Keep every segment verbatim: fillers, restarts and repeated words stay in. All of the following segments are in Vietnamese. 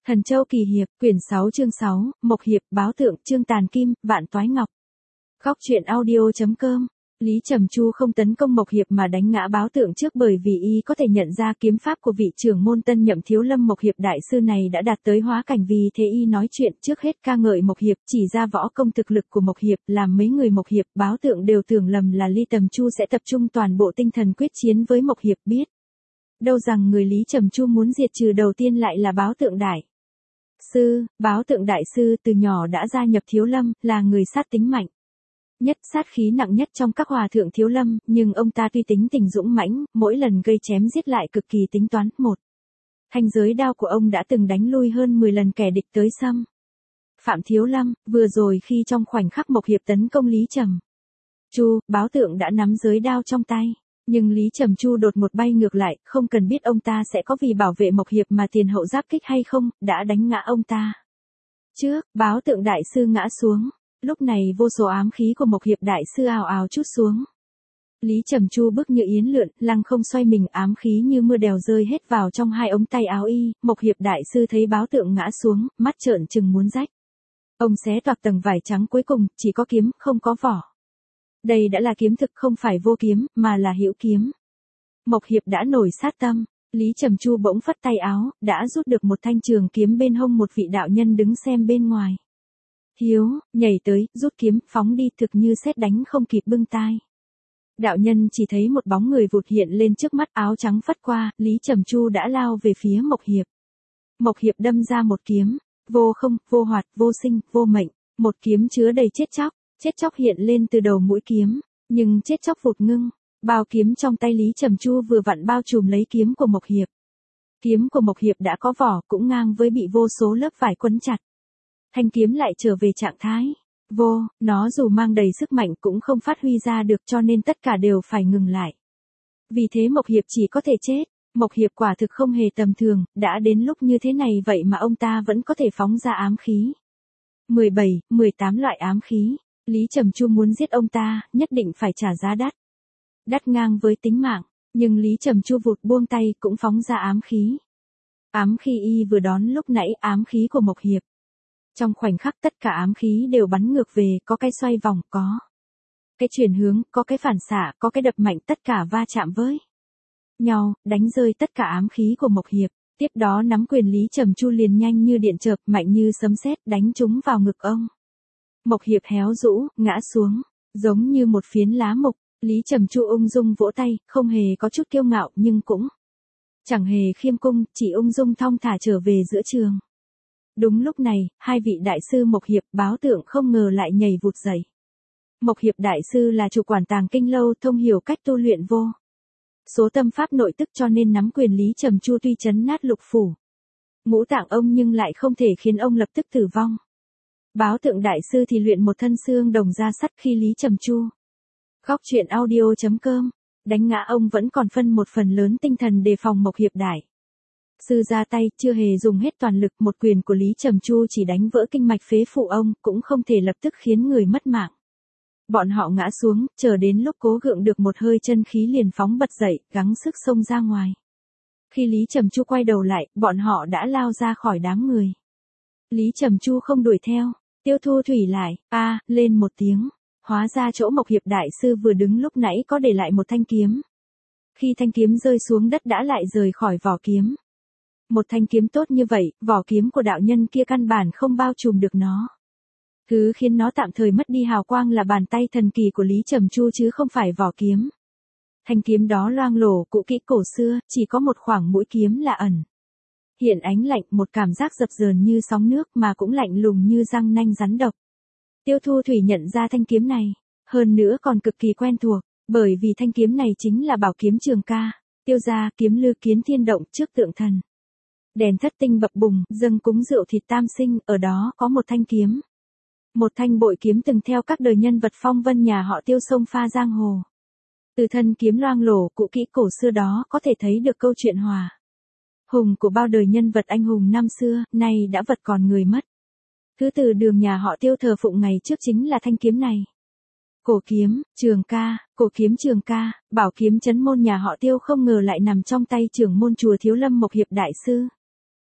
Thần Châu Kỳ Hiệp, quyển sáu chương sáu, Mộc Hiệp, Báo Tượng, chương Tàn Kim, Vạn Toái Ngọc. Góc truyện audio.com. Lý Trầm Chu không tấn công Mộc Hiệp mà đánh ngã Báo Tượng trước bởi vì y có thể nhận ra kiếm pháp của vị trưởng môn tân nhậm thiếu lâm Mộc Hiệp đại sư này đã đạt tới hóa cảnh, vì thế y nói chuyện trước hết ca ngợi Mộc Hiệp, chỉ ra võ công thực lực của Mộc Hiệp, làm mấy người Mộc Hiệp, Báo Tượng đều tưởng lầm là Lý Trầm Chu sẽ tập trung toàn bộ tinh thần quyết chiến với Mộc Hiệp, biết đâu rằng người Lý Trầm Chu muốn diệt trừ đầu tiên lại là Báo Tượng đại sư. Báo Tượng đại sư từ nhỏ đã gia nhập thiếu lâm, là người sát tính mạnh nhất, sát khí nặng nhất trong các hòa thượng thiếu lâm, nhưng ông ta tuy tính tình dũng mãnh, mỗi lần gây chém giết lại cực kỳ tính toán. Một thanh giới đao của ông đã từng đánh lui hơn mười lần kẻ địch tới xâm phạm thiếu lâm. Vừa rồi khi trong khoảnh khắc Mộc Hiệp tấn công Lý Trầm Chu, Báo Tượng đã nắm giới đao trong tay, nhưng Lý Trầm Chu đột một bay ngược lại, không cần biết ông ta sẽ có vì bảo vệ Mộc Hiệp mà tiền hậu giáp kích hay không, đã đánh ngã ông ta trước. Báo Tượng đại sư ngã xuống. Lúc này vô số ám khí của Mộc Hiệp đại sư ào ào trút xuống. Lý Trầm Chu bước như yến lượn, lăng không xoay mình, ám khí như mưa đèo rơi hết vào trong hai ống tay áo y. Mộc Hiệp đại sư thấy Báo Tượng ngã xuống, mắt trợn trừng muốn rách. Ông xé toạc tầng vải trắng cuối cùng, chỉ có kiếm, không có vỏ. Đây đã là kiếm thực, không phải vô kiếm, mà là hữu kiếm. Mộc Hiệp đã nổi sát tâm. Lý Trầm Chu bỗng phất tay áo, đã rút được một thanh trường kiếm bên hông một vị đạo nhân đứng xem bên ngoài. Hiếu, nhảy tới, rút kiếm, phóng đi, thực như sét đánh không kịp bưng tai. Đạo nhân chỉ thấy một bóng người vụt hiện lên trước mắt, áo trắng phất qua, Lý Trầm Chu đã lao về phía Mộc Hiệp. Mộc Hiệp đâm ra một kiếm, vô không, vô hoạt, vô sinh, vô mệnh, một kiếm chứa đầy chết chóc, chết chóc hiện lên từ đầu mũi kiếm, nhưng chết chóc vụt ngưng, bao kiếm trong tay Lý Trầm Chu vừa vặn bao trùm lấy kiếm của Mộc Hiệp. Kiếm của Mộc Hiệp đã có vỏ, cũng ngang với bị vô số lớp vải quấn chặt. Thanh kiếm lại trở về trạng thái vô, nó dù mang đầy sức mạnh cũng không phát huy ra được, cho nên tất cả đều phải ngừng lại. Vì thế Mộc Hiệp chỉ có thể chết. Mộc Hiệp quả thực không hề tầm thường, đã đến lúc như thế này vậy mà ông ta vẫn có thể phóng ra ám khí. mười bảy, mười tám loại ám khí. Lý Trầm Chu muốn giết ông ta, nhất định phải trả giá đắt. Đắt ngang với tính mạng, nhưng Lý Trầm Chu vụt buông tay cũng phóng ra ám khí. Ám khí y vừa đón lúc nãy, ám khí của Mộc Hiệp. Trong khoảnh khắc tất cả ám khí đều bắn ngược về, có cái xoay vòng, có cái chuyển hướng, có cái phản xạ, có cái đập mạnh, tất cả va chạm với nhau, đánh rơi tất cả ám khí của Mộc Hiệp. Tiếp đó nắm quyền Lý Trầm Chu liền nhanh như điện chợp, mạnh như sấm sét, đánh trúng vào ngực ông. Mộc Hiệp héo rũ, ngã xuống, giống như một phiến lá mục. Lý Trầm Chu ung dung vỗ tay, không hề có chút kiêu ngạo nhưng cũng chẳng hề khiêm cung, chỉ ung dung thong thả trở về giữa trường. Đúng lúc này, hai vị đại sư Mộc Hiệp, Báo Tượng không ngờ lại nhảy vụt dậy. Mộc Hiệp đại sư là chủ quản tàng kinh lâu, thông hiểu cách tu luyện vô số tâm pháp nội tức, cho nên nắm quyền Lý Trầm Chu tuy chấn nát lục phủ ngũ tạng ông nhưng lại không thể khiến ông lập tức tử vong. Báo Tượng đại sư thì luyện một thân xương đồng da sắt khi Lý Trầm Chu. Góc truyện audio.com. Đánh ngã ông vẫn còn phân một phần lớn tinh thần đề phòng Mộc Hiệp đại sư ra tay, chưa hề dùng hết toàn lực, một quyền của Lý Trầm Chu chỉ đánh vỡ kinh mạch phế phủ ông, cũng không thể lập tức khiến người mất mạng. Bọn họ ngã xuống, chờ đến lúc cố gượng được một hơi chân khí liền phóng bật dậy, gắng sức xông ra ngoài. Khi Lý Trầm Chu quay đầu lại, bọn họ đã lao ra khỏi đám người. Lý Trầm Chu không đuổi theo, Tiêu Thu Thủy lại, a lên một tiếng. Hóa ra chỗ Mộc Hiệp đại sư vừa đứng lúc nãy có để lại một thanh kiếm. Khi thanh kiếm rơi xuống đất đã lại rời khỏi vỏ kiếm. Một thanh kiếm tốt như vậy, vỏ kiếm của đạo nhân kia căn bản không bao trùm được nó. Thứ khiến nó tạm thời mất đi hào quang là bàn tay thần kỳ của Lý Trầm Chu chứ không phải vỏ kiếm. Thanh kiếm đó loang lổ, cũ kỹ cổ xưa, chỉ có một khoảng mũi kiếm là ẩn hiện ánh lạnh, một cảm giác dập dờn như sóng nước mà cũng lạnh lùng như răng nanh rắn độc. Tiêu Thu Thủy nhận ra thanh kiếm này, hơn nữa còn cực kỳ quen thuộc, bởi vì thanh kiếm này chính là bảo kiếm Trường Ca, Tiêu gia kiếm Lư Kiến Thiên động trước tượng thần. Đèn thất tinh bập bùng, dâng cúng rượu thịt tam sinh, ở đó có một thanh kiếm. Một thanh bội kiếm từng theo các đời nhân vật phong vân nhà họ Tiêu sông pha giang hồ. Từ thân kiếm loang lổ, cũ kỹ cổ xưa đó có thể thấy được câu chuyện hòa hùng của bao đời nhân vật anh hùng năm xưa, nay đã vật còn người mất. Thứ từ đường nhà họ Tiêu thờ phụng ngày trước chính là thanh kiếm này. Cổ kiếm, Trường Ca, cổ kiếm Trường Ca, bảo kiếm chấn môn nhà họ Tiêu không ngờ lại nằm trong tay trưởng môn chùa Thiếu Lâm Mộc Hiệp đại sư.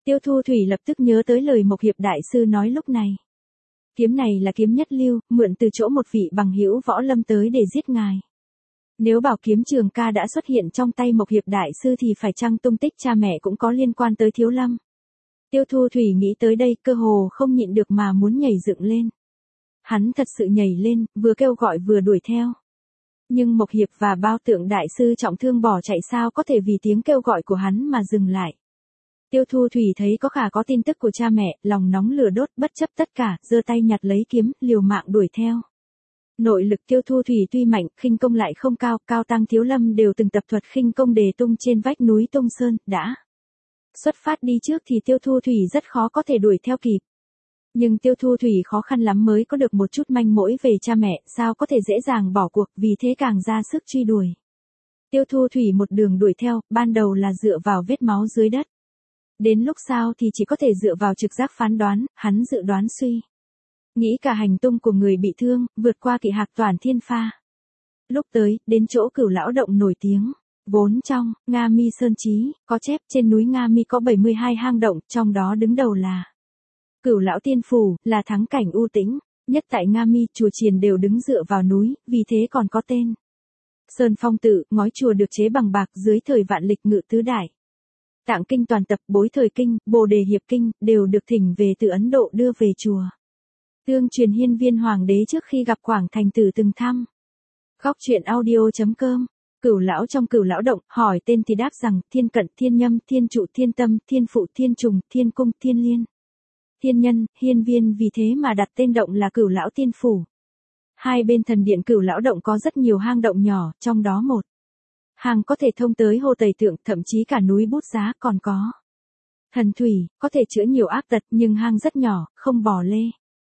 Tiêu Thu Thủy lập tức nhớ tới lời Mộc Hiệp đại sư nói lúc này. Kiếm này là kiếm nhất lưu, mượn từ chỗ một vị bằng hữu võ lâm tới để giết ngài. Nếu bảo kiếm trường ca đã xuất hiện trong tay Mộc Hiệp đại sư thì phải chăng tung tích cha mẹ cũng có liên quan tới Thiếu Lâm. Tiêu Thu Thủy nghĩ tới đây cơ hồ không nhịn được mà muốn nhảy dựng lên. Hắn thật sự nhảy lên, vừa kêu gọi vừa đuổi theo. Nhưng Mộc Hiệp và Bao Tượng đại sư trọng thương bỏ chạy sao có thể vì tiếng kêu gọi của hắn mà dừng lại. Tiêu Thu Thủy thấy có khả có tin tức của cha mẹ, lòng nóng lửa đốt bất chấp tất cả, giơ tay nhặt lấy kiếm, liều mạng đuổi theo. Nội lực Tiêu Thu Thủy tuy mạnh, khinh công lại không cao, Cao Tăng Thiếu Lâm đều từng tập thuật khinh công đề tung trên vách núi Tung Sơn, đã xuất phát đi trước thì Tiêu Thu Thủy rất khó có thể đuổi theo kịp. Nhưng Tiêu Thu Thủy khó khăn lắm mới có được một chút manh mối về cha mẹ, sao có thể dễ dàng bỏ cuộc, vì thế càng ra sức truy đuổi. Tiêu Thu Thủy một đường đuổi theo, ban đầu là dựa vào vết máu dưới đất. Đến lúc sau thì chỉ có thể dựa vào trực giác phán đoán, hắn dự đoán suy. Nghĩ cả hành tung của người bị thương, vượt qua Kỵ Hạc Toàn Thiên Pha. Lúc tới, đến chỗ Cửu Lão Động nổi tiếng. Vốn trong Nga Mi Sơn Chí, có chép trên núi Nga Mi có bảy mươi hai hang động, trong đó đứng đầu là Cửu Lão Tiên Phủ, là thắng cảnh u tĩnh, nhất tại Nga Mi, chùa chiền đều đứng dựa vào núi, vì thế còn có tên. Sơn Phong Tự, ngói chùa được chế bằng bạc dưới thời Vạn Lịch Ngự Tứ Đại. Tạng kinh toàn tập, Bối Thời Kinh, Bồ Đề Hiệp Kinh, đều được thỉnh về từ Ấn Độ đưa về chùa. Tương truyền Hiên Viên Hoàng đế trước khi gặp Quảng Thành Tử từng thăm. Góc truyện audio chấm com. Cửu lão trong Cửu Lão Động, hỏi tên thì đáp rằng, Thiên Cận, Thiên Nhâm, Thiên Trụ, Thiên Tâm, Thiên Phụ, Thiên Trùng, Thiên Cung, Thiên Liên. Thiên Nhân, Hiên Viên vì thế mà đặt tên động là Cửu Lão Tiên Phủ. Hai bên thần điện Cửu Lão Động có rất nhiều hang động nhỏ, trong đó một hang có thể thông tới Hồ Tây Tượng, thậm chí cả núi Bút Giá còn có. Thần thủy, có thể chữa nhiều ác tật, nhưng hang rất nhỏ, không bò lê.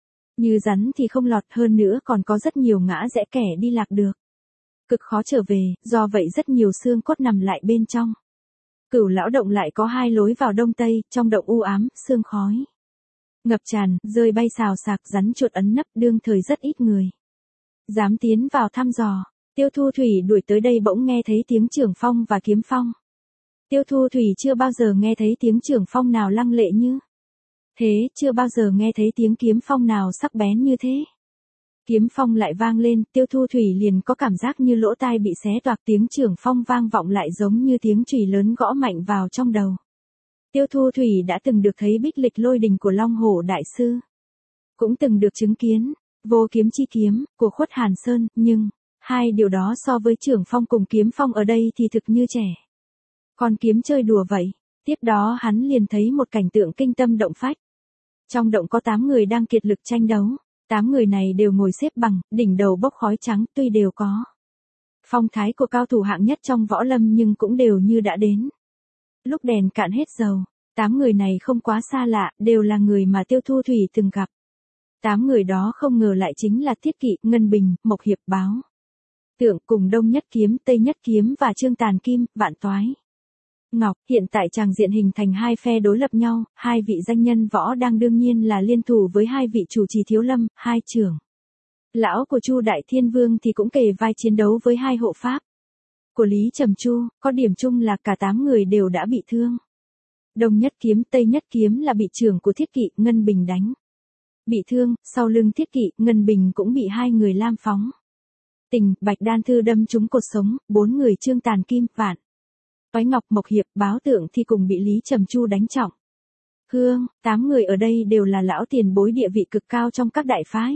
Như rắn thì không lọt, hơn nữa còn có rất nhiều ngã rẽ kẻ đi lạc được. Cực khó trở về, do vậy rất nhiều xương cốt nằm lại bên trong. Cửu Lão Động lại có hai lối vào đông tây, trong động u ám, sương khói ngập tràn, rơi bay xào xạc, rắn chuột ẩn nấp, đương thời rất ít người dám tiến vào thăm dò. Tiêu Thu Thủy đuổi tới đây bỗng nghe thấy tiếng trường phong và kiếm phong. Tiêu Thu Thủy chưa bao giờ nghe thấy tiếng trường phong nào lăng lệ như thế, chưa bao giờ nghe thấy tiếng kiếm phong nào sắc bén như thế. Kiếm phong lại vang lên, Tiêu Thu Thủy liền có cảm giác như lỗ tai bị xé toạc, tiếng trường phong vang vọng lại giống như tiếng chùy lớn gõ mạnh vào trong đầu. Tiêu Thu Thủy đã từng được thấy bích lịch lôi đình của Long Hổ Đại Sư. Cũng từng được chứng kiến vô kiếm chi kiếm của Khuất Hàn Sơn, nhưng hai điều đó so với trường phong cùng kiếm phong ở đây thì thực như trẻ con kiếm chơi đùa vậy. Tiếp đó hắn liền thấy một cảnh tượng kinh tâm động phách. Trong động có tám người đang kiệt lực tranh đấu. Tám người này đều ngồi xếp bằng, đỉnh đầu bốc khói trắng, tuy đều có phong thái của cao thủ hạng nhất trong võ lâm nhưng cũng đều như đã đến lúc đèn cạn hết dầu. Tám người này không quá xa lạ, đều là người mà Tiêu Thu Thủy từng gặp. Tám người đó không ngờ lại chính là Thiết Kỵ, Ngân Bình, Mộc Hiệp, Báo Tượng cùng Đông Nhất Kiếm, Tây Nhất Kiếm và Trương Tàn Kim, Vạn Toái Ngọc. Hiện tại tràng diện hình thành hai phe đối lập nhau, hai vị danh nhân võ đang đương nhiên là liên thủ với hai vị chủ trì Thiếu Lâm, hai trưởng lão của Chu Đại Thiên Vương thì cũng kề vai chiến đấu với hai hộ pháp của Lý Trầm Chu, có điểm chung là cả tám người đều đã bị thương. Đông Nhất Kiếm, Tây Nhất Kiếm là bị trưởng của Thiết Kỵ, Ngân Bình đánh bị thương, sau lưng Thiết Kỵ, Ngân Bình cũng bị hai người lam phóng tình, bạch đan thư đâm trúng cột sống, bốn người Trương Tàn Kim, Vạn Toái Ngọc, Mộc Hiệp, Báo Tượng thì cùng bị Lý Trầm Chu đánh trọng thương. Tám người ở đây đều là lão tiền bối địa vị cực cao trong các đại phái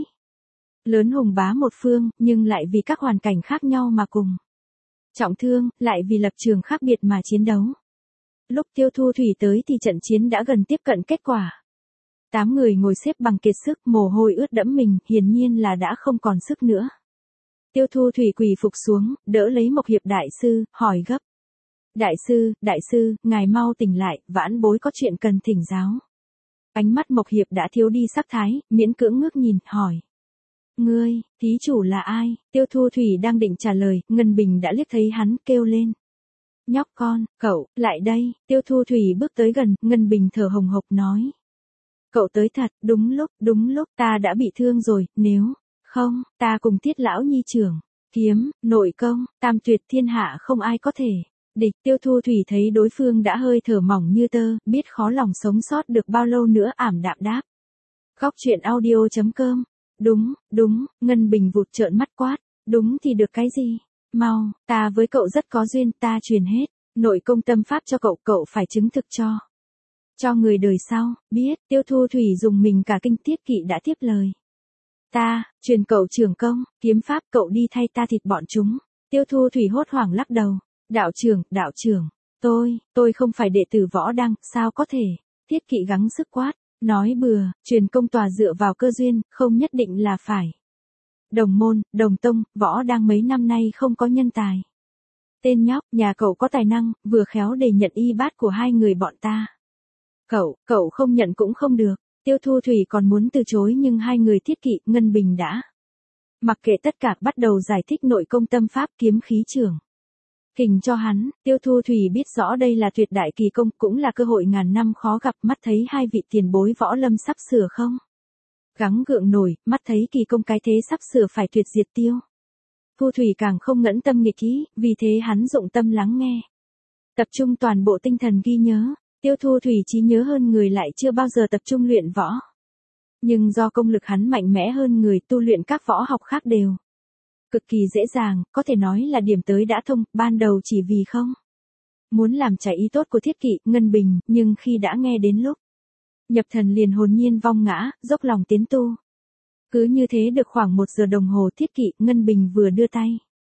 lớn hùng bá một phương, nhưng lại vì các hoàn cảnh khác nhau mà cùng trọng thương, lại vì lập trường khác biệt mà chiến đấu. Lúc Tiêu Thu Thủy tới thì trận chiến đã gần tiếp cận kết quả. Tám người ngồi xếp bằng kiệt sức, mồ hôi ướt đẫm mình, hiển nhiên là đã không còn sức nữa. Tiêu Thu Thủy quỳ phục xuống, đỡ lấy Mộc Hiệp đại sư, hỏi gấp. Đại sư, đại sư, ngài mau tỉnh lại, vãn bối có chuyện cần thỉnh giáo. Ánh mắt Mộc Hiệp đã thiếu đi sắc thái, miễn cưỡng ngước nhìn, hỏi. Ngươi, thí chủ là ai? Tiêu Thu Thủy đang định trả lời, Ngân Bình đã liếc thấy hắn, kêu lên. Nhóc con, cậu, lại đây. Tiêu Thu Thủy bước tới gần, Ngân Bình thở hồng hộc nói. Cậu tới thật, đúng lúc, đúng lúc, ta đã bị thương rồi, nếu không, ta cùng Tiết lão nhi trưởng, kiếm, nội công, tam tuyệt thiên hạ không ai có thể Địch. Tiêu Thu Thủy thấy đối phương đã hơi thở mỏng như tơ, biết khó lòng sống sót được bao lâu nữa, ảm đạm đáp. Góc truyện audio chấm com. Đúng, đúng, Ngân Bình vụt trợn mắt quát. Đúng thì được cái gì? Mau, ta với cậu rất có duyên, ta truyền hết nội công tâm pháp cho cậu, cậu phải chứng thực cho. Cho người đời sau, biết. Tiêu Thu Thủy dùng mình cả kinh, Tiết Kỵ đã tiếp lời. Ta, truyền cậu trưởng công, kiếm pháp, cậu đi thay ta thịt bọn chúng. Tiêu Thu Thủy hốt hoảng lắc đầu. Đạo trưởng, đạo trưởng, tôi, tôi không phải đệ tử Võ Đăng, sao có thể? Tiết Kỵ gắng sức quát. Nói bừa, truyền công tòa dựa vào cơ duyên, không nhất định là phải. Đồng môn, đồng tông, Võ Đăng mấy năm nay không có nhân tài. Tên nhóc, nhà cậu có tài năng, vừa khéo để nhận y bát của hai người bọn ta. Cậu, cậu không nhận cũng không được. Tiêu Thu Thủy còn muốn từ chối nhưng hai người Tiết Kỵ, Ngân Bình đã. Mặc kệ tất cả, bắt đầu giải thích nội công tâm pháp, kiếm khí trưởng kình cho hắn. Tiêu Thu Thủy biết rõ đây là tuyệt đại kỳ công, cũng là cơ hội ngàn năm khó gặp, mắt thấy hai vị tiền bối võ lâm sắp sửa không gắng gượng nổi, mắt thấy kỳ công cái thế sắp sửa phải tuyệt diệt tiêu. Thu Thủy càng không ngẫn tâm nghịch ý, vì thế hắn dụng tâm lắng nghe. Tập trung toàn bộ tinh thần ghi nhớ. Tiêu Thu Thủy trí nhớ hơn người, lại chưa bao giờ tập trung luyện võ. Nhưng do công lực hắn mạnh mẽ hơn người, tu luyện các võ học khác đều cực kỳ dễ dàng, có thể nói là điểm tới đã thông, ban đầu chỉ vì không muốn làm trái ý tốt của Thiết Kỵ, Ngân Bình, nhưng khi đã nghe đến lúc nhập thần liền hồn nhiên vong ngã, dốc lòng tiến tu. Cứ như thế được khoảng một giờ đồng hồ, Thiết Kỵ, Ngân Bình vừa đưa tay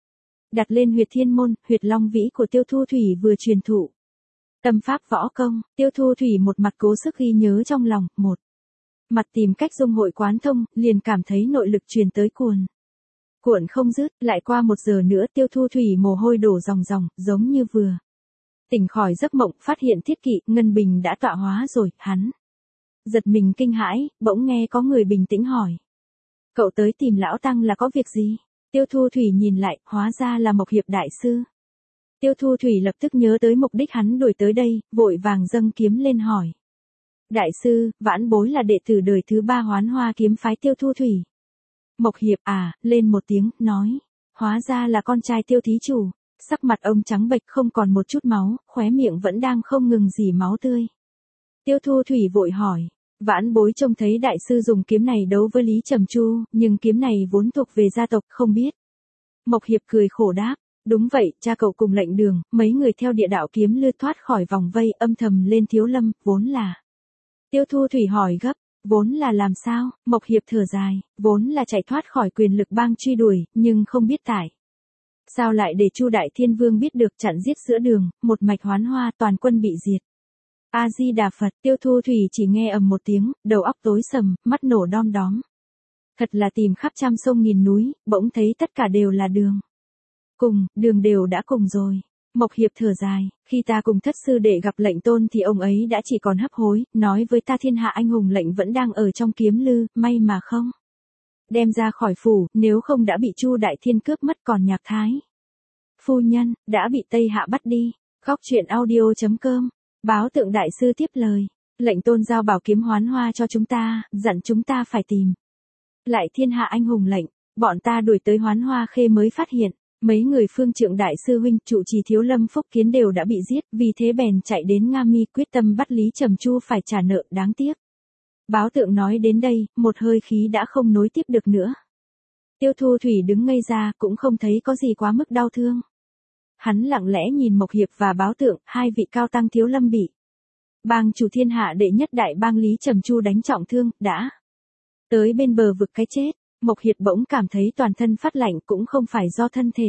đặt lên huyệt thiên môn, huyệt long vĩ của Tiêu Thu Thủy vừa truyền thụ tâm pháp võ công. Tiêu Thu Thủy một mặt cố sức ghi nhớ trong lòng, một mặt tìm cách dung hội quán thông, liền cảm thấy nội lực truyền tới cuồn cuộn không dứt. Lại qua một giờ nữa, Tiêu Thu Thủy mồ hôi đổ ròng ròng, giống như vừa tỉnh khỏi giấc mộng, phát hiện Thiết Kỵ, Ngân Bình đã tọa hóa rồi. Hắn giật mình kinh hãi, bỗng nghe có người bình tĩnh hỏi. Cậu tới tìm lão tăng là có việc gì? Tiêu Thu Thủy nhìn lại, hóa ra là Mộc Hiệp đại sư. Tiêu Thu Thủy lập tức nhớ tới mục đích hắn đuổi tới đây, vội vàng dâng kiếm lên hỏi. Đại sư, vãn bối là đệ tử đời thứ ba Hoán Hoa kiếm phái Tiêu Thu Thủy. Mộc Hiệp à, lên một tiếng, nói. Hóa ra là con trai Tiêu thí chủ. Sắc mặt ông trắng bệch, không còn một chút máu, khóe miệng vẫn đang không ngừng rỉ máu tươi. Tiêu Thu Thủy vội hỏi. Vãn bối trông thấy đại sư dùng kiếm này đấu với Lý Trầm Chu, nhưng kiếm này vốn thuộc về gia tộc, không biết. Mộc Hiệp cười khổ đáp. Đúng vậy, cha cậu cùng lệnh đường, mấy người theo địa đạo kiếm lư thoát khỏi vòng vây, âm thầm lên Thiếu Lâm, vốn là. Tiêu Thu Thủy hỏi gấp. Vốn là làm sao? Mộc Hiệp thở dài. Vốn là chạy thoát khỏi quyền lực bang truy đuổi, nhưng không biết tại sao lại để Chu Đại Thiên Vương biết được, chặn giết giữa đường, một mạch Hoán Hoa, toàn quân bị diệt. A Di Đà Phật. Tiêu Thu Thủy chỉ nghe ầm một tiếng, đầu óc tối sầm, mắt nổ đom đóm. Thật là tìm khắp trăm sông nghìn núi, bỗng thấy tất cả đều là đường cùng, đường đều đã cùng rồi. Mộc Hiệp thở dài, khi ta cùng thất sư đệ gặp lệnh tôn thì ông ấy đã chỉ còn hấp hối, nói với ta thiên hạ anh hùng lệnh vẫn đang ở trong kiếm lư, may mà không đem ra khỏi phủ, nếu không đã bị Chu Đại Thiên cướp mất, còn Nhạc Thái phu nhân đã bị Tây Hạ bắt đi. Góc truyện audio chấm com. Báo Tượng đại sư tiếp lời. Lệnh tôn giao bảo kiếm Hoán Hoa cho chúng ta, dặn chúng ta phải tìm lại thiên hạ anh hùng lệnh. Bọn ta đuổi tới Hoán Hoa Khê mới phát hiện mấy người Phương Trượng đại sư huynh, trụ trì Thiếu Lâm Phúc Kiến đều đã bị giết, vì thế bèn chạy đến Nga Mi, quyết tâm bắt Lý Trầm Chu phải trả nợ, đáng tiếc. Báo Tượng nói đến đây, một hơi khí đã không nối tiếp được nữa. Tiêu Thu Thủy đứng ngây ra, cũng không thấy có gì quá mức đau thương. Hắn lặng lẽ nhìn Mộc Hiệp và Báo Tượng, hai vị cao tăng Thiếu Lâm bị bang chủ thiên hạ đệ nhất đại bang Lý Trầm Chu đánh trọng thương, đã tới bên bờ vực cái chết. Mộc Hiệp bỗng cảm thấy toàn thân phát lạnh, cũng không phải do thân thể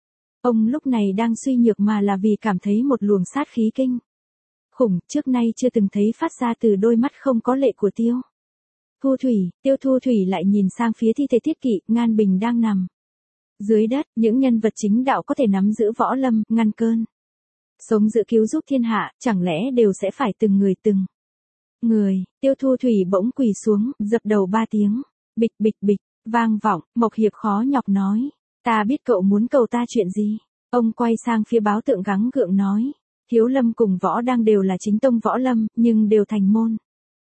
ông lúc này đang suy nhược, mà là vì cảm thấy một luồng sát khí kinh khủng, trước nay chưa từng thấy phát ra từ đôi mắt không có lệ của Tiêu Thu Thủy. Tiêu Thu Thủy lại nhìn sang phía thi thể Thiết Kỵ, Ngan Bình đang nằm dưới đất. Những nhân vật chính đạo có thể nắm giữ võ lâm, ngăn cơn sống giữ cứu giúp thiên hạ, chẳng lẽ đều sẽ phải từng người từng người. Tiêu Thu Thủy bỗng quỳ xuống, dập đầu ba tiếng, bịch bịch bịch vang vọng. Mộc Hiệp khó nhọc nói. Ta biết cậu muốn cầu ta chuyện gì. Ông quay sang phía Báo Tượng gắng gượng nói. Thiếu Lâm cùng Võ Đăng đều là chính tông võ lâm, nhưng đều thành môn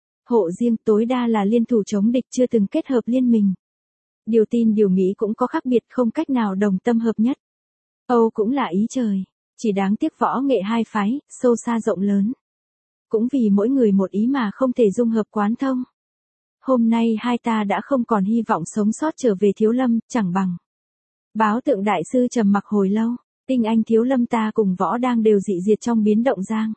hộ riêng, tối đa là liên thủ chống địch, chưa từng kết hợp liên minh. Điều tin điều nghĩ cũng có khác biệt, không cách nào đồng tâm hợp nhất. Âu cũng là ý trời. Chỉ đáng tiếc võ nghệ hai phái, sâu xa rộng lớn. Cũng vì mỗi người một ý mà không thể dung hợp quán thông. Hôm nay hai ta đã không còn hy vọng sống sót trở về Thiếu Lâm, chẳng bằng. Báo Tượng đại sư trầm mặc hồi lâu, tinh anh Thiếu Lâm ta cùng võ đang đều dị diệt trong biến động giang.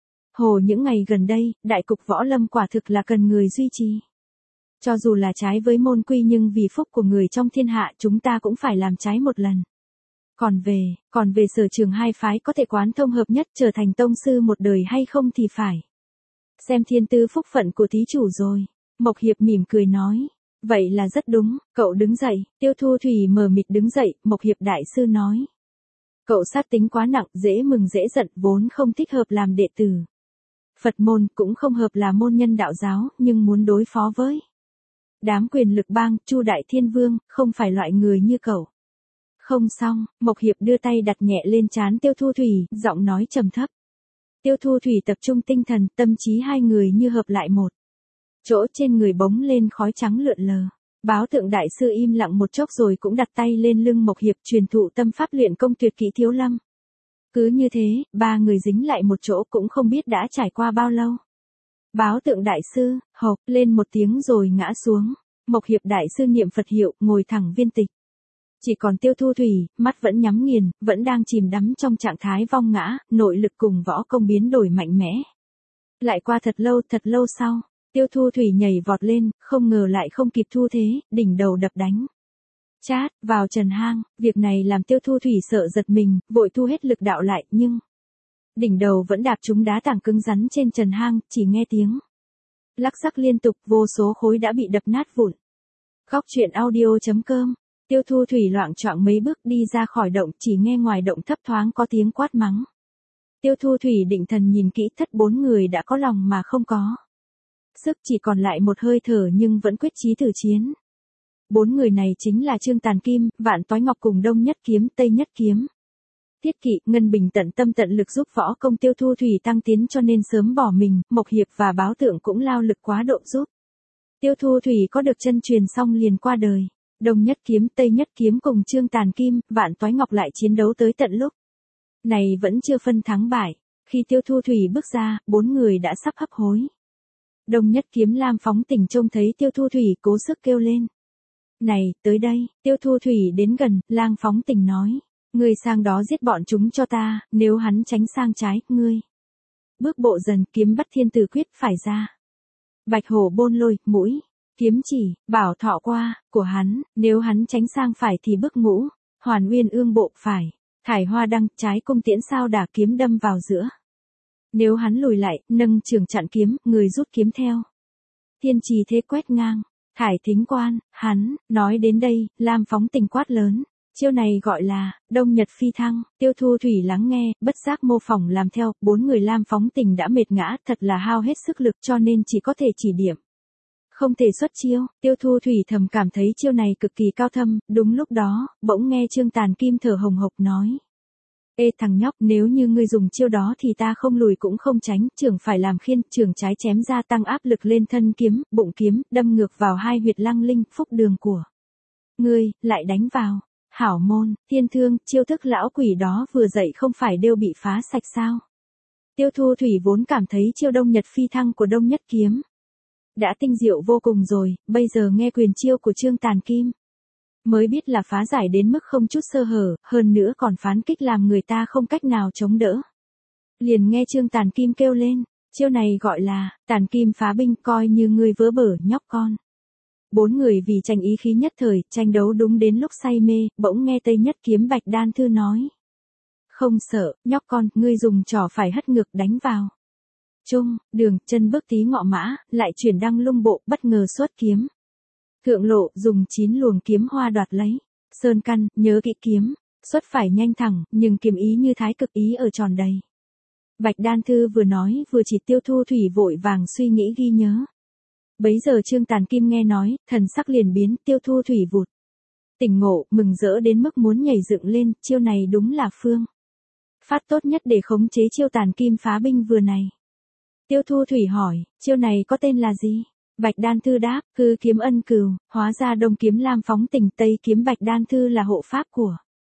Hồ những ngày gần đây, đại cục võ lâm quả thực là cần người duy trì. Cho dù là trái với môn quy nhưng vì phúc của người trong thiên hạ chúng ta cũng phải làm trái một lần. Còn về, còn về sở trường hai phái có thể quán thông hợp nhất trở thành tông sư một đời hay không thì phải xem thiên tư phúc phận của thí chủ rồi. Mộc Hiệp mỉm cười nói. Vậy là rất đúng, cậu đứng dậy. Tiêu Thu Thủy mờ mịt đứng dậy, Mộc Hiệp đại sư nói. Cậu sát tính quá nặng, dễ mừng dễ giận, vốn không thích hợp làm đệ tử Phật môn, cũng không hợp là môn nhân đạo giáo, nhưng muốn đối phó với đám quyền lực bang, Chu Đại Thiên Vương, không phải loại người như cậu. Không xong, Mộc Hiệp đưa tay đặt nhẹ lên trán Tiêu Thu Thủy, giọng nói trầm thấp. Tiêu Thu Thủy tập trung tinh thần, tâm trí hai người như hợp lại một. Chỗ trên người bỗng lên khói trắng lượn lờ. Báo Tượng đại sư im lặng một chốc rồi cũng đặt tay lên lưng Mộc Hiệp truyền thụ tâm pháp luyện công tuyệt kỹ Thiếu Lâm. Cứ như thế, ba người dính lại một chỗ cũng không biết đã trải qua bao lâu. Báo Tượng đại sư, hộc, lên một tiếng rồi ngã xuống. Mộc Hiệp đại sư niệm Phật hiệu, ngồi thẳng viên tịch. Chỉ còn Tiêu Thu Thủy, mắt vẫn nhắm nghiền, vẫn đang chìm đắm trong trạng thái vong ngã, nội lực cùng võ công biến đổi mạnh mẽ. Lại qua thật lâu, thật lâu sau, Tiêu Thu Thủy nhảy vọt lên, không ngờ lại không kịp thu thế, đỉnh đầu đập đánh. Chát, vào trần hang, việc này làm Tiêu Thu Thủy sợ giật mình, vội thu hết lực đạo lại, nhưng đỉnh đầu vẫn đạp trúng đá tảng cứng rắn trên trần hang, chỉ nghe tiếng lắc xắc liên tục, vô số khối đã bị đập nát vụn. Góc truyện audio chấm com. Tiêu Thu Thủy loạng choạng mấy bước đi ra khỏi động, chỉ nghe ngoài động thấp thoáng có tiếng quát mắng. Tiêu Thu Thủy định thần nhìn kỹ, thất bốn người đã có lòng mà không có sức, chỉ còn lại một hơi thở nhưng vẫn quyết chí tử chiến. Bốn người này chính là Trương Tàn Kim, Vạn Toái Ngọc cùng Đông Nhất Kiếm, Tây Nhất Kiếm. Tiết Kỵ, Ngân Bình tận tâm tận lực giúp võ công Tiêu Thu Thủy tăng tiến cho nên sớm bỏ mình, Mộc Hiệp và Báo Tượng cũng lao lực quá độ giúp Tiêu Thu Thủy có được chân truyền xong liền qua đời. Đông Nhất Kiếm, Tây Nhất Kiếm cùng Trương Tàn Kim, Vạn Toái Ngọc lại chiến đấu tới tận lúc này vẫn chưa phân thắng bại. Khi Tiêu Thu Thủy bước ra, bốn người đã sắp hấp hối. Đông Nhất Kiếm Lam Phóng Tình trông thấy Tiêu Thu Thủy cố sức kêu lên. Này, tới đây. Tiêu Thu Thủy đến gần, Lang Phóng Tình nói. Ngươi sang đó giết bọn chúng cho ta, nếu hắn tránh sang trái, ngươi bước bộ dần, kiếm bắt thiên tử quyết phải ra. Bạch hổ bôn lôi, mũi kiếm chỉ, bảo thọ qua, của hắn, nếu hắn tránh sang phải thì bước ngũ, hoàn uyên ương bộ phải, thải hoa đăng, trái cung tiễn sao đả kiếm đâm vào giữa. Nếu hắn lùi lại, nâng trường chặn kiếm, người rút kiếm theo. Thiên trì thế quét ngang, thải thính quan, hắn, nói đến đây, Lam Phóng Tình quát lớn. Chiêu này gọi là, Đông Nhật Phi Thăng. Tiêu Thu Thủy lắng nghe, bất giác mô phỏng làm theo, bốn người Lam Phóng Tình đã mệt ngã, thật là hao hết sức lực cho nên chỉ có thể chỉ điểm. Không thể xuất chiêu, Tiêu Thu Thủy thầm cảm thấy chiêu này cực kỳ cao thâm, đúng lúc đó, bỗng nghe Trương Tàn Kim thở hồng hộc nói. Ê thằng nhóc, nếu như ngươi dùng chiêu đó thì ta không lùi cũng không tránh, trưởng phải làm khiên, trưởng trái chém ra tăng áp lực lên thân kiếm, bụng kiếm, đâm ngược vào hai huyệt lăng linh, phúc đường của ngươi, lại đánh vào. Hảo môn, thiên thương, chiêu thức lão quỷ đó vừa dậy không phải đều bị phá sạch sao? Tiêu Thu Thủy vốn cảm thấy chiêu Đông Nhật Phi Thăng của Đông Nhất Kiếm đã tinh diệu vô cùng rồi, bây giờ nghe quyền chiêu của Trương Tàn Kim mới biết là phá giải đến mức không chút sơ hở, hơn nữa còn phán kích làm người ta không cách nào chống đỡ. Liền nghe Trương Tàn Kim kêu lên, chiêu này gọi là, Tàn Kim phá binh, coi như ngươi vớ bở, nhóc con. Bốn người vì tranh ý khí nhất thời, tranh đấu đúng đến lúc say mê, bỗng nghe Tây Nhất Kiếm Bạch Đan Thư nói. Không sợ, nhóc con, ngươi dùng trò phải hất ngược đánh vào. Trung, đường, chân bước tí ngọ mã, lại chuyển đăng lung bộ, bất ngờ xuất kiếm. Thượng lộ, dùng chín luồng kiếm hoa đoạt lấy. Sơn căn, nhớ kỹ kiếm, xuất phải nhanh thẳng, nhưng kiếm ý như thái cực ý ở tròn đầy. Bạch Đan Thư vừa nói vừa chỉ Tiêu Thu Thủy vội vàng suy nghĩ ghi nhớ. Bấy giờ Trương Tàn Kim nghe nói, thần sắc liền biến, Tiêu Thu Thủy vụt tỉnh ngộ, mừng rỡ đến mức muốn nhảy dựng lên, chiêu này đúng là phương phát tốt nhất để khống chế chiêu Tàn Kim phá binh vừa này. Tiêu Thu Thủy hỏi, chiêu này có tên là gì? Bạch Đan Thư đáp, Cư Kiếm Ân Cừu, hóa ra Đông Kiếm Lam Phóng Tình, Tây Kiếm Bạch Đan Thư là hộ pháp của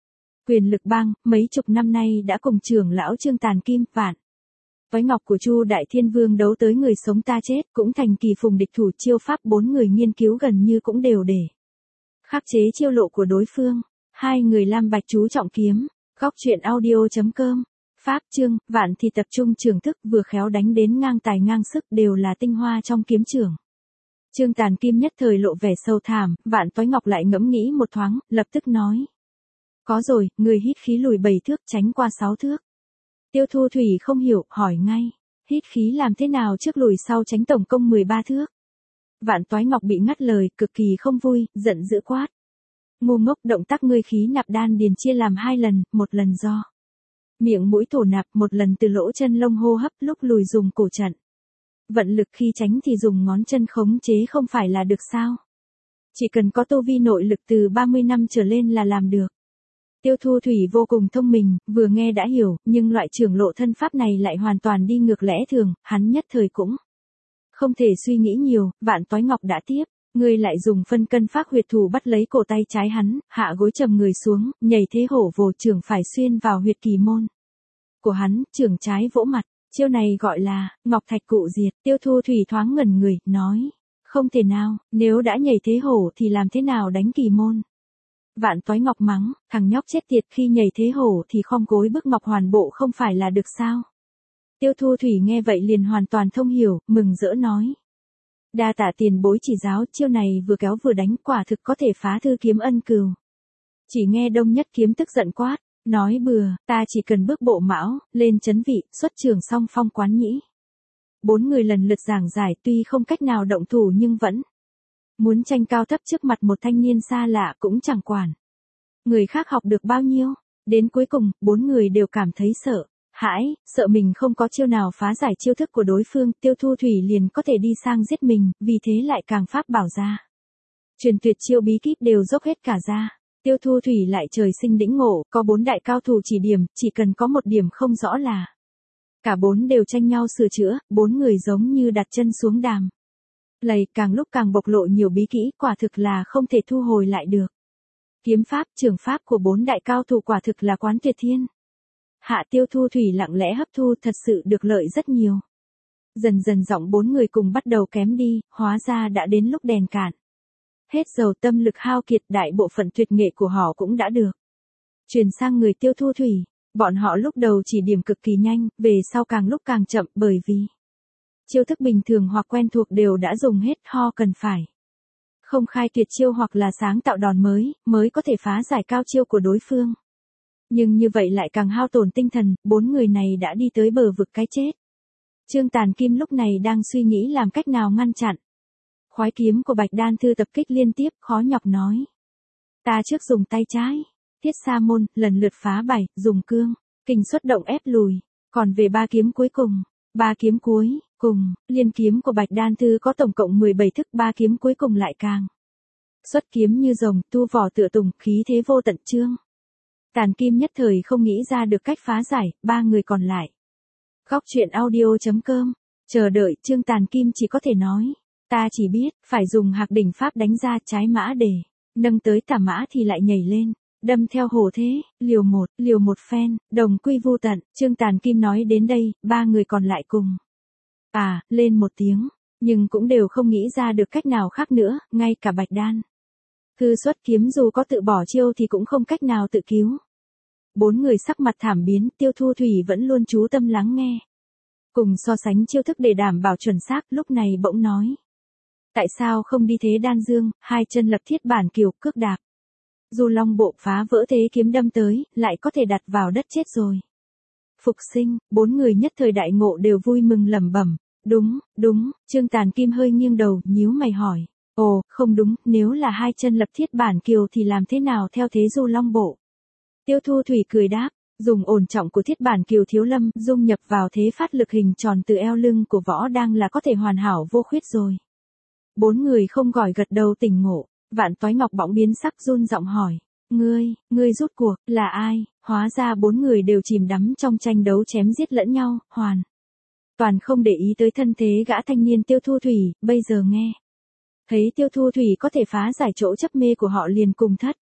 Quyền lực bang, mấy chục năm nay đã cùng trưởng lão Trương Tàn Kim, Vạn Toái Ngọc của Chu Đại Thiên Vương đấu tới người sống ta chết, cũng thành kỳ phùng địch thủ chiêu pháp bốn người nghiên cứu gần như cũng đều để khắc chế chiêu lộ của đối phương. Hai người lam bạch chú trọng kiếm. Góc truyện audio.com. Pháp Trương, Vạn thì tập trung trường thức vừa khéo đánh đến ngang tài ngang sức đều là tinh hoa trong kiếm trường. Trương Tàn Kim nhất thời lộ vẻ sâu thẳm, Vạn Toái Ngọc lại ngẫm nghĩ một thoáng, lập tức nói. Có rồi, người hít khí lùi bảy thước tránh qua sáu thước. Tiêu Thu Thủy không hiểu, hỏi ngay. Hít khí làm thế nào trước lùi sau tránh tổng công mười ba thước? Vạn Toái Ngọc bị ngắt lời, cực kỳ không vui, giận dữ quát. Ngu ngốc, động tác ngươi khí nạp đan điền chia làm hai lần, một lần do miệng mũi thổ nạp, một lần từ lỗ chân lông hô hấp, lúc lùi dùng cổ trận. Vận lực khi tránh thì dùng ngón chân khống chế không phải là được sao? Chỉ cần có tu vi nội lực từ ba mươi năm trở lên là làm được. Tiêu Thu Thủy vô cùng thông minh, vừa nghe đã hiểu, nhưng loại trưởng lộ thân pháp này lại hoàn toàn đi ngược lẽ thường, hắn nhất thời cũng không thể suy nghĩ nhiều. Vạn Toái Ngọc đã tiếp, ngươi lại dùng phân cân phác huyệt thủ bắt lấy cổ tay trái hắn, hạ gối trầm người xuống, nhảy thế hổ vồ trưởng phải xuyên vào huyệt kỳ môn của hắn, trưởng trái vỗ mặt, chiêu này gọi là Ngọc Thạch Cụ Diệt. Tiêu Thu Thủy thoáng ngẩn người, nói, không thể nào, nếu đã nhảy thế hổ thì làm thế nào đánh kỳ môn? Vạn Toái Ngọc mắng, thằng nhóc chết tiệt, khi nhảy thế hổ thì khom gối bức ngọc hoàn bộ không phải là được sao? Tiêu Thu Thủy nghe vậy liền hoàn toàn thông hiểu, mừng rỡ nói. Đa tạ tiền bối chỉ giáo, chiêu này vừa kéo vừa đánh, quả thực có thể phá thư kiếm ân cừu. Chỉ nghe Đông Nhất Kiếm tức giận quát, nói bừa, ta chỉ cần bước bộ mão, lên chấn vị, xuất trường song phong quán nhĩ. Bốn người lần lượt giảng giải, tuy không cách nào động thủ nhưng vẫn muốn tranh cao thấp trước mặt một thanh niên xa lạ cũng chẳng quản. Người khác học được bao nhiêu, đến cuối cùng, bốn người đều cảm thấy sợ, hãi, sợ mình không có chiêu nào phá giải chiêu thức của đối phương, Tiêu Thu Thủy liền có thể đi sang giết mình, vì thế lại càng pháp bảo ra. Truyền tuyệt chiêu bí kíp đều dốc hết cả ra. Tiêu Thu Thủy lại trời sinh đĩnh ngộ, có bốn đại cao thủ chỉ điểm, chỉ cần có một điểm không rõ là cả bốn đều tranh nhau sửa chữa, bốn người giống như đặt chân xuống đàm lầy, càng lúc càng bộc lộ nhiều bí kỹ, quả thực là không thể thu hồi lại được. Kiếm pháp, trường pháp của bốn đại cao thủ quả thực là quán tuyệt thiên hạ. Tiêu Thu Thủy lặng lẽ hấp thu, thật sự được lợi rất nhiều. Dần dần giọng bốn người cùng bắt đầu kém đi, hóa ra đã đến lúc đèn cạn hết dầu, tâm lực hao kiệt, đại bộ phận tuyệt nghệ của họ cũng đã được truyền sang người Tiêu Thu Thủy. Bọn họ lúc đầu chỉ điểm cực kỳ nhanh, về sau càng lúc càng chậm, bởi vì chiêu thức bình thường hoặc quen thuộc đều đã dùng hết, ho cần phải không khai tuyệt chiêu hoặc là sáng tạo đòn mới, mới có thể phá giải cao chiêu của đối phương. Nhưng như vậy lại càng hao tổn tinh thần, bốn người này đã đi tới bờ vực cái chết. Trương Tàn Kim lúc này đang suy nghĩ làm cách nào ngăn chặn khoái kiếm của Bạch Đan Thư tập kích liên tiếp, khó nhọc nói. Ta trước dùng tay trái, thiết sa môn, lần lượt phá bảy, dùng cương, kình xuất động ép lùi. Còn về ba kiếm cuối cùng, ba kiếm cuối, cùng, liên kiếm của Bạch Đan Thư có tổng cộng mười bảy thức, ba kiếm cuối cùng lại càng xuất kiếm như rồng, tu vỏ tựa tùng, khí thế vô tận. Trương Tàn Kim nhất thời không nghĩ ra được cách phá giải, ba người còn lại. Góc truyện audio.com, chờ đợi. Trương Tàn Kim chỉ có thể nói, ta chỉ biết, phải dùng hạc đỉnh pháp đánh ra trái mã để nâng tới tả mã thì lại nhảy lên, đâm theo hổ thế, liều một, liều một phen, đồng quy vu tận. Trương Tàn Kim nói đến đây, ba người còn lại cùng à, lên một tiếng, nhưng cũng đều không nghĩ ra được cách nào khác nữa, ngay cả Bạch Đan Thư xuất kiếm dù có tự bỏ chiêu thì cũng không cách nào tự cứu. Bốn người sắc mặt thảm biến, Tiêu Thu Thủy vẫn luôn chú tâm lắng nghe, cùng so sánh chiêu thức để đảm bảo chuẩn xác, lúc này bỗng nói. Tại sao không đi thế đan dương, hai chân lập thiết bản kiều, cước đạp Du Long bộ, phá vỡ thế kiếm đâm tới, lại có thể đặt vào đất chết rồi. Phục sinh, bốn người nhất thời đại ngộ đều vui mừng lẩm bẩm, đúng, đúng. Trương Tàn Kim hơi nghiêng đầu, nhíu mày hỏi, ồ, không đúng, nếu là hai chân lập thiết bản kiều thì làm thế nào theo thế Du Long bộ? Tiêu Thu Thủy cười đáp, dùng ổn trọng của thiết bản kiều thiếu lâm, dung nhập vào thế phát lực hình tròn từ eo lưng của võ đang là có thể hoàn hảo vô khuyết rồi. Bốn người không gỏi gật đầu tỉnh ngộ. Vạn Toái Ngọc bỗng biến sắc, run giọng hỏi, ngươi, ngươi rút cuộc, là ai? Hóa ra bốn người đều chìm đắm trong tranh đấu chém giết lẫn nhau, hoàn toàn không để ý tới thân thế gã thanh niên Tiêu Thu Thủy. Bây giờ nghe thấy Tiêu Thu Thủy có thể phá giải chỗ chấp mê của họ liền cùng thất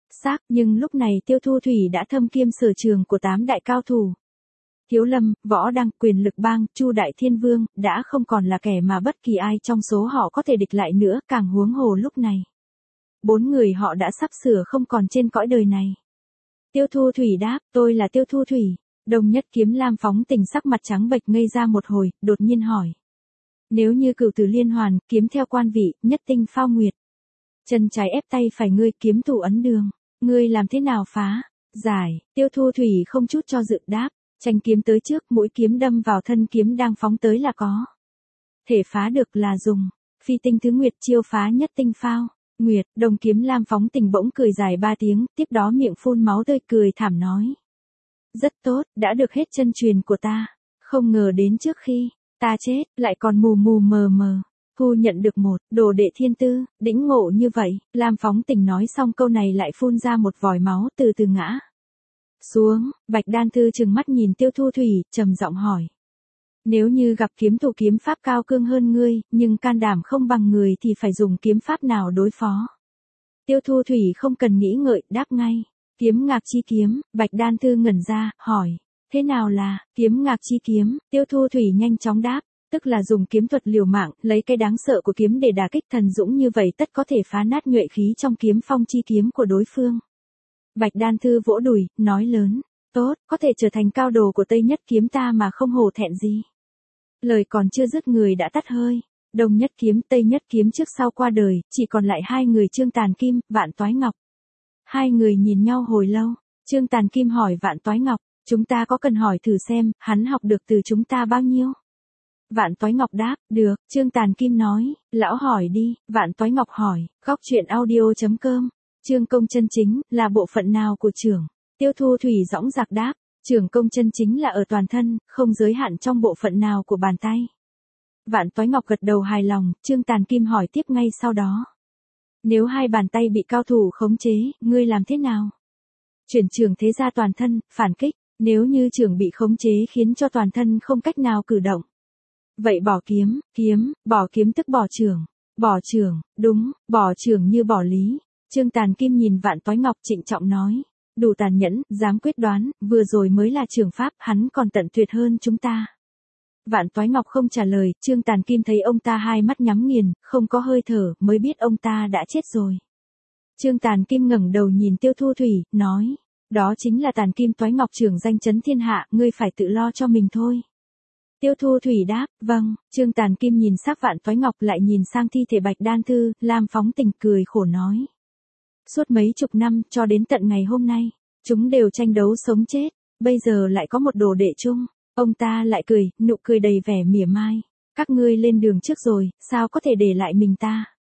Xác, nhưng lúc này Tiêu Thu Thủy đã thâm kiêm sở trường của tám đại cao thủ. Thiếu Lâm, Võ Đăng, Quyền Lực Bang, Chu Đại Thiên Vương, đã không còn là kẻ mà bất kỳ ai trong số họ có thể địch lại nữa, càng huống hồ lúc này. Bốn người họ đã sắp sửa không còn trên cõi đời này. Tiêu Thu Thủy đáp, tôi là Tiêu Thu Thủy. Đồng Nhất Kiếm Lam Phóng Tình sắc mặt trắng bệch ngây ra một hồi, đột nhiên hỏi. Nếu như cửu tử liên hoàn, kiếm theo quan vị, nhất tinh phao nguyệt. Chân trái ép tay phải ngươi kiếm thủ ấn đường. Ngươi làm thế nào phá? Giải, Tiêu Thu Thủy không chút cho dự đáp. Tranh kiếm tới trước, mũi kiếm đâm vào thân kiếm đang phóng tới là có. Thể phá được là dùng. Phi tinh thứ nguyệt chiêu phá nhất tinh phao. Nguyệt, Đồng Kiếm Lam Phóng Tình bỗng cười dài ba tiếng, tiếp đó miệng phun máu tươi cười thảm nói. Rất tốt, đã được hết chân truyền của ta. Không ngờ đến trước khi ta chết, lại còn mù mù mờ mờ. Thu nhận được một đồ đệ thiên tư, đĩnh ngộ như vậy. Lam Phóng Tình nói xong câu này lại phun ra một vòi máu từ từ ngã xuống. Bạch Đan Thư trừng mắt nhìn Tiêu Thu Thủy, trầm giọng hỏi. Nếu như gặp kiếm thủ kiếm pháp cao cương hơn ngươi, nhưng can đảm không bằng người thì phải dùng kiếm pháp nào đối phó? Tiêu Thu Thủy không cần nghĩ ngợi, đáp ngay. Kiếm ngạc chi kiếm. Bạch Đan Thư ngẩn ra, hỏi. Thế nào là kiếm ngạc chi kiếm? Tiêu Thu Thủy nhanh chóng đáp. Tức là dùng kiếm thuật liều mạng, lấy cái đáng sợ của kiếm để đả kích thần dũng, như vậy tất có thể phá nát nhuệ khí trong kiếm phong chi kiếm của đối phương. Bạch Đan Thư vỗ đùi, nói lớn. Tốt, có thể trở thành cao đồ của Tây Nhất Kiếm ta mà không hổ thẹn gì. Lời còn chưa dứt người đã tắt hơi. Đông Nhất Kiếm, Tây Nhất Kiếm trước sau qua đời, chỉ còn lại hai người Trương Tàn Kim, Vạn Toái Ngọc. Hai người nhìn nhau hồi lâu. Trương Tàn Kim hỏi Vạn Toái Ngọc, chúng ta có cần hỏi thử xem, hắn học được từ chúng ta bao nhiêu? Vạn Toái Ngọc đáp, được. Trương Tàn Kim nói, lão hỏi đi. Vạn Toái Ngọc hỏi, góc truyện audio chấm com. Trương công chân chính, là bộ phận nào của trưởng? Tiêu Thu Thủy dõng dạc đáp, trưởng công chân chính là ở toàn thân, không giới hạn trong bộ phận nào của bàn tay. Vạn Toái Ngọc gật đầu hài lòng, Trương Tàn Kim hỏi tiếp ngay sau đó. Nếu hai bàn tay bị cao thủ khống chế, ngươi làm thế nào? Chuyển trưởng thế ra toàn thân, phản kích, nếu như trưởng bị khống chế khiến cho toàn thân không cách nào cử động. Vậy bỏ kiếm, kiếm, bỏ kiếm tức bỏ trưởng. Bỏ trưởng, đúng, bỏ trưởng như bỏ lý. Trương Tàn Kim nhìn Vạn Toái Ngọc trịnh trọng nói. Đủ tàn nhẫn, dám quyết đoán, vừa rồi mới là trường pháp, hắn còn tận tuyệt hơn chúng ta. Vạn Toái Ngọc không trả lời, Trương Tàn Kim thấy ông ta hai mắt nhắm nghiền, không có hơi thở, mới biết ông ta đã chết rồi. Trương Tàn Kim ngẩng đầu nhìn Tiêu Thu Thủy, nói, đó chính là Tàn Kim Toái Ngọc trưởng danh chấn thiên hạ, ngươi phải tự lo cho mình thôi. Tiêu Thu Thủy đáp, vâng. Trương Tàn Kim nhìn xác Vạn Toái Ngọc lại nhìn sang thi thể Bạch Đan Thư, Lam Phóng Tình cười khổ nói. Suốt mấy chục năm, cho đến tận ngày hôm nay, chúng đều tranh đấu sống chết, bây giờ lại có một đồ đệ chung. Ông ta lại cười, nụ cười đầy vẻ mỉa mai. Các ngươi lên đường trước rồi, sao có thể để lại mình ta?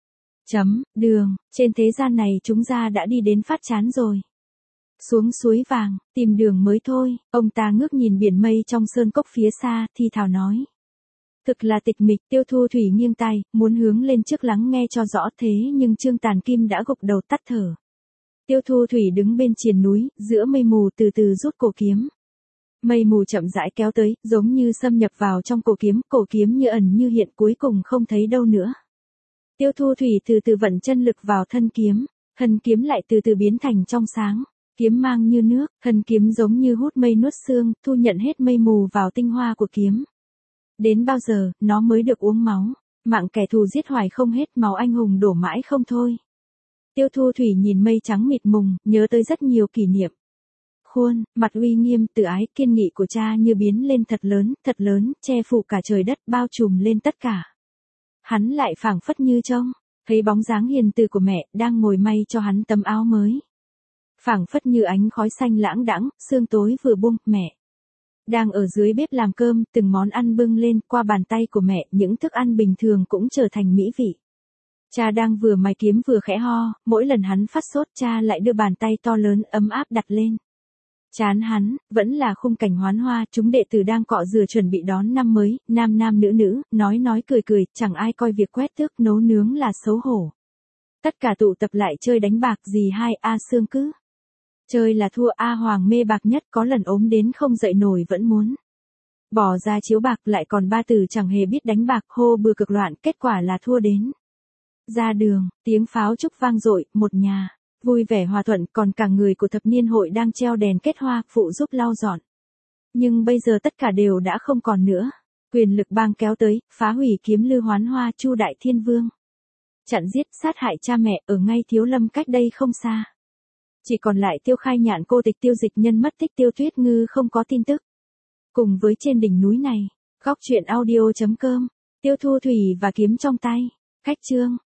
Chấm, đường, trên thế gian này chúng ta đã đi đến phát chán rồi. Xuống suối vàng, tìm đường mới thôi. Ông ta ngước nhìn biển mây trong sơn cốc phía xa, thi thào nói. Thực là tịch mịch. Tiêu Thu Thủy nghiêng tai, muốn hướng lên trước lắng nghe cho rõ, thế nhưng Trương Tàn Kim đã gục đầu tắt thở. Tiêu Thu Thủy đứng bên triền núi, giữa mây mù từ từ rút cổ kiếm. Mây mù chậm rãi kéo tới, giống như xâm nhập vào trong cổ kiếm, cổ kiếm như ẩn như hiện, cuối cùng không thấy đâu nữa. Tiêu Thu Thủy từ từ vận chân lực vào thân kiếm, thân kiếm lại từ từ biến thành trong sáng. Kiếm mang như nước, thân kiếm giống như hút mây nuốt sương, thu nhận hết mây mù vào tinh hoa của kiếm. Đến bao giờ, nó mới được uống máu, mạng kẻ thù giết hoài không hết, máu anh hùng đổ mãi không thôi. Tiêu Thu Thủy nhìn mây trắng mịt mùng, nhớ tới rất nhiều kỷ niệm. Khuôn, mặt uy nghiêm, tự ái, kiên nghị của cha như biến lên thật lớn, thật lớn, che phủ cả trời đất, bao trùm lên tất cả. Hắn lại phảng phất như trông, thấy bóng dáng hiền từ của mẹ, đang ngồi may cho hắn tấm áo mới. Phảng phất như ánh khói xanh lãng đãng, sương tối vừa buông, mẹ đang ở dưới bếp làm cơm, từng món ăn bưng lên, qua bàn tay của mẹ, những thức ăn bình thường cũng trở thành mỹ vị. Cha đang vừa mài kiếm vừa khẽ ho, mỗi lần hắn phát sốt, cha lại đưa bàn tay to lớn ấm áp đặt lên. Chán hắn, vẫn là khung cảnh hoán hoa, chúng đệ tử đang cọ rửa chuẩn bị đón năm mới, nam nam nữ nữ, nói nói cười cười, chẳng ai coi việc quét tước nấu nướng là xấu hổ. Tất cả tụ tập lại chơi đánh bạc, gì hai A Sương cứ chơi là thua, A Hoàng mê bạc nhất, có lần ốm đến không dậy nổi vẫn muốn bỏ ra chiếu bạc, lại còn ba tử chẳng hề biết đánh bạc, hô bừa cực loạn, kết quả là thua đến ra đường, tiếng pháo trúc vang dội, một nhà Vui vẻ hòa thuận, còn cả người của thập niên hội đang treo đèn kết hoa, phụ giúp lau dọn. Nhưng bây giờ tất cả đều đã không còn nữa. Quyền lực bang kéo tới, phá hủy kiếm Lư Hoán Hoa, Chu Đại Thiên Vương. Chặn giết, sát hại cha mẹ ở ngay Thiếu Lâm cách đây không xa. Chỉ còn lại Tiêu Khai Nhạn, cô tịch, Tiêu Dịch Nhân mất tích, Tiêu Tuyết Ngư không có tin tức. Cùng với trên đỉnh núi này, góc truyện audio chấm com, Tiêu Thu Thủy và kiếm trong tay. Khách chương.